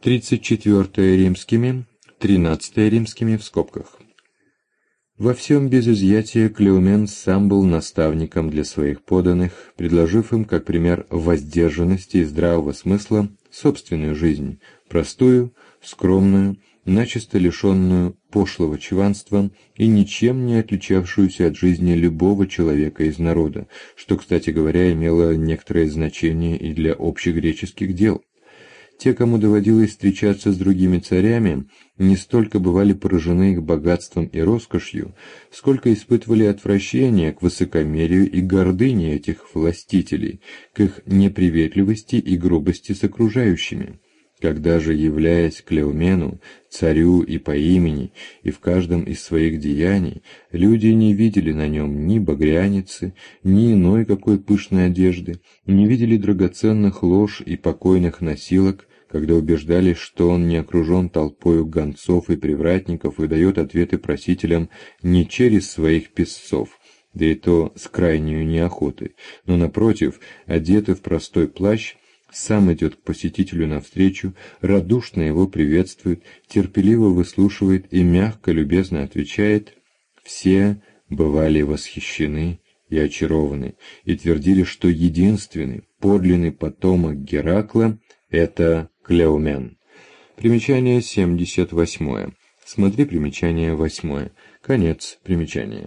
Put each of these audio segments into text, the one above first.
34 римскими, 13 римскими в скобках. Во всем без изъятия Клеумен сам был наставником для своих подданных, предложив им, как пример воздержанности и здравого смысла, собственную жизнь, простую, скромную, начисто лишенную пошлого чванства и ничем не отличавшуюся от жизни любого человека из народа, что, кстати говоря, имело некоторое значение и для общегреческих дел. Те, кому доводилось встречаться с другими царями, не столько бывали поражены их богатством и роскошью, сколько испытывали отвращение к высокомерию и гордыне этих властителей, к их неприветливости и грубости с окружающими. Когда же, являясь Клеумену, царю и по имени, и в каждом из своих деяний, люди не видели на нем ни багряницы, ни иной какой пышной одежды, не видели драгоценных лож и покойных носилок, когда убеждались, что он не окружен толпою гонцов и привратников и дает ответы просителям не через своих писцов, да и то с крайней неохотой, но, напротив, одетый в простой плащ, сам идет к посетителю навстречу, радушно его приветствует, терпеливо выслушивает и мягко, любезно отвечает. Все бывали восхищены и очарованы, и твердили, что единственный, подлинный потомок Геракла — это Клеумен. Примечание 78. Смотри примечание 8. Конец примечания.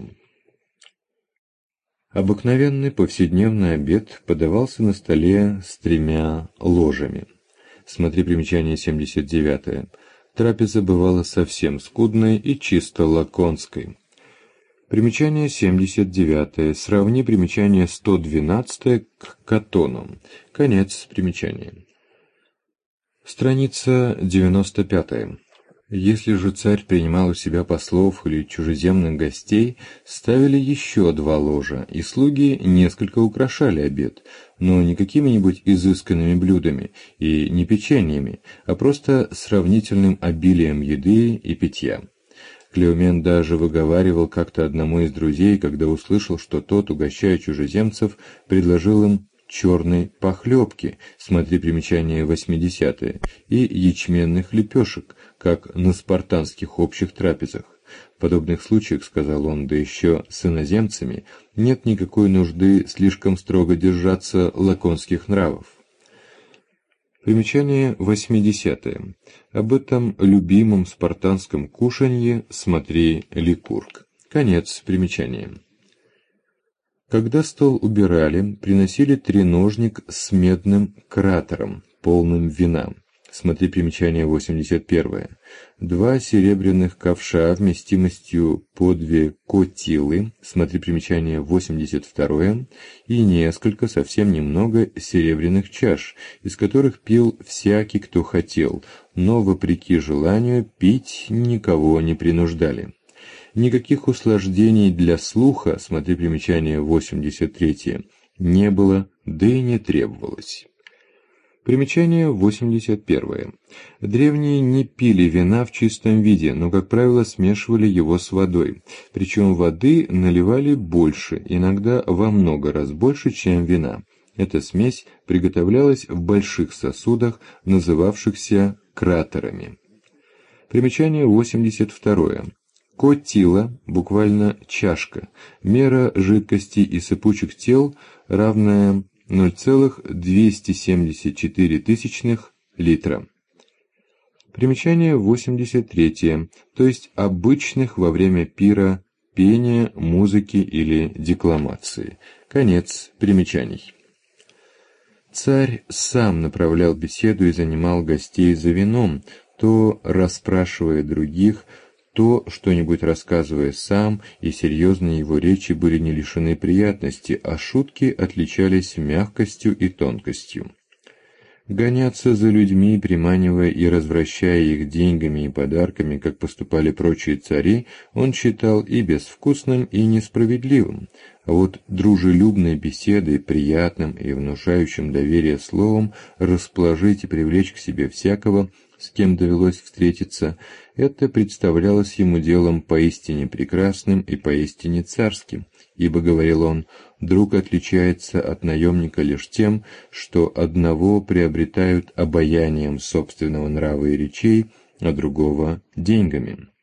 Обыкновенный повседневный обед подавался на столе с 3 ложами. Смотри примечание 79. Трапеза бывала совсем скудной и чисто лаконской. Примечание 79. Сравни примечание 112 к Катону. Конец примечания. Страница 95. Если же царь принимал у себя послов или чужеземных гостей, ставили еще 2 ложа, и слуги несколько украшали обед, но не какими-нибудь изысканными блюдами и не печеньями, а просто сравнительным обилием еды и питья. Клеумен даже выговаривал как-то одному из друзей, когда услышал, что тот, угощая чужеземцев, предложил им черной похлебки, смотри примечание 80, и ячменных лепешек, как на спартанских общих трапезах. В подобных случаях, сказал он, да еще с иноземцами, нет никакой нужды слишком строго держаться лаконских нравов. Примечание 80. Об этом любимом спартанском кушанье смотри Ликург. Конец примечания. Когда стол убирали, приносили треножник с медным кратером, полным вина. Смотри примечание 81. 2 серебряных ковша вместимостью по 2 котилы, смотри примечание 82, и несколько, совсем немного, серебряных чаш, из которых пил всякий, кто хотел, но, вопреки желанию, пить никого не принуждали. Никаких услаждений для слуха, смотри примечание 83, не было, да и не требовалось. Примечание 81. Древние не пили вина в чистом виде, но, как правило, смешивали его с водой. Причем воды наливали больше, иногда во много раз больше, чем вина. Эта смесь приготовлялась в больших сосудах, называвшихся кратерами. Примечание 82. Котила, буквально чашка, мера жидкости и сыпучих тел, равная 0,274 литра. Примечание 83, то есть обычных во время пира пения, музыки или декламации. Конец примечаний. Царь сам направлял беседу и занимал гостей за вином, то расспрашивая других, то что-нибудь рассказывая сам, и серьезные его речи были не лишены приятности, а шутки отличались мягкостью и тонкостью. Гоняться за людьми, приманивая и развращая их деньгами и подарками, как поступали прочие цари, он считал и безвкусным, и несправедливым. А вот дружелюбной беседой, приятным и внушающим доверие словом расположить и привлечь к себе всякого, с кем довелось встретиться, это представлялось ему делом поистине прекрасным и поистине царским, ибо, говорил он, друг отличается от наемника лишь тем, что одного приобретают обаянием собственного нрава и речей, а другого – деньгами.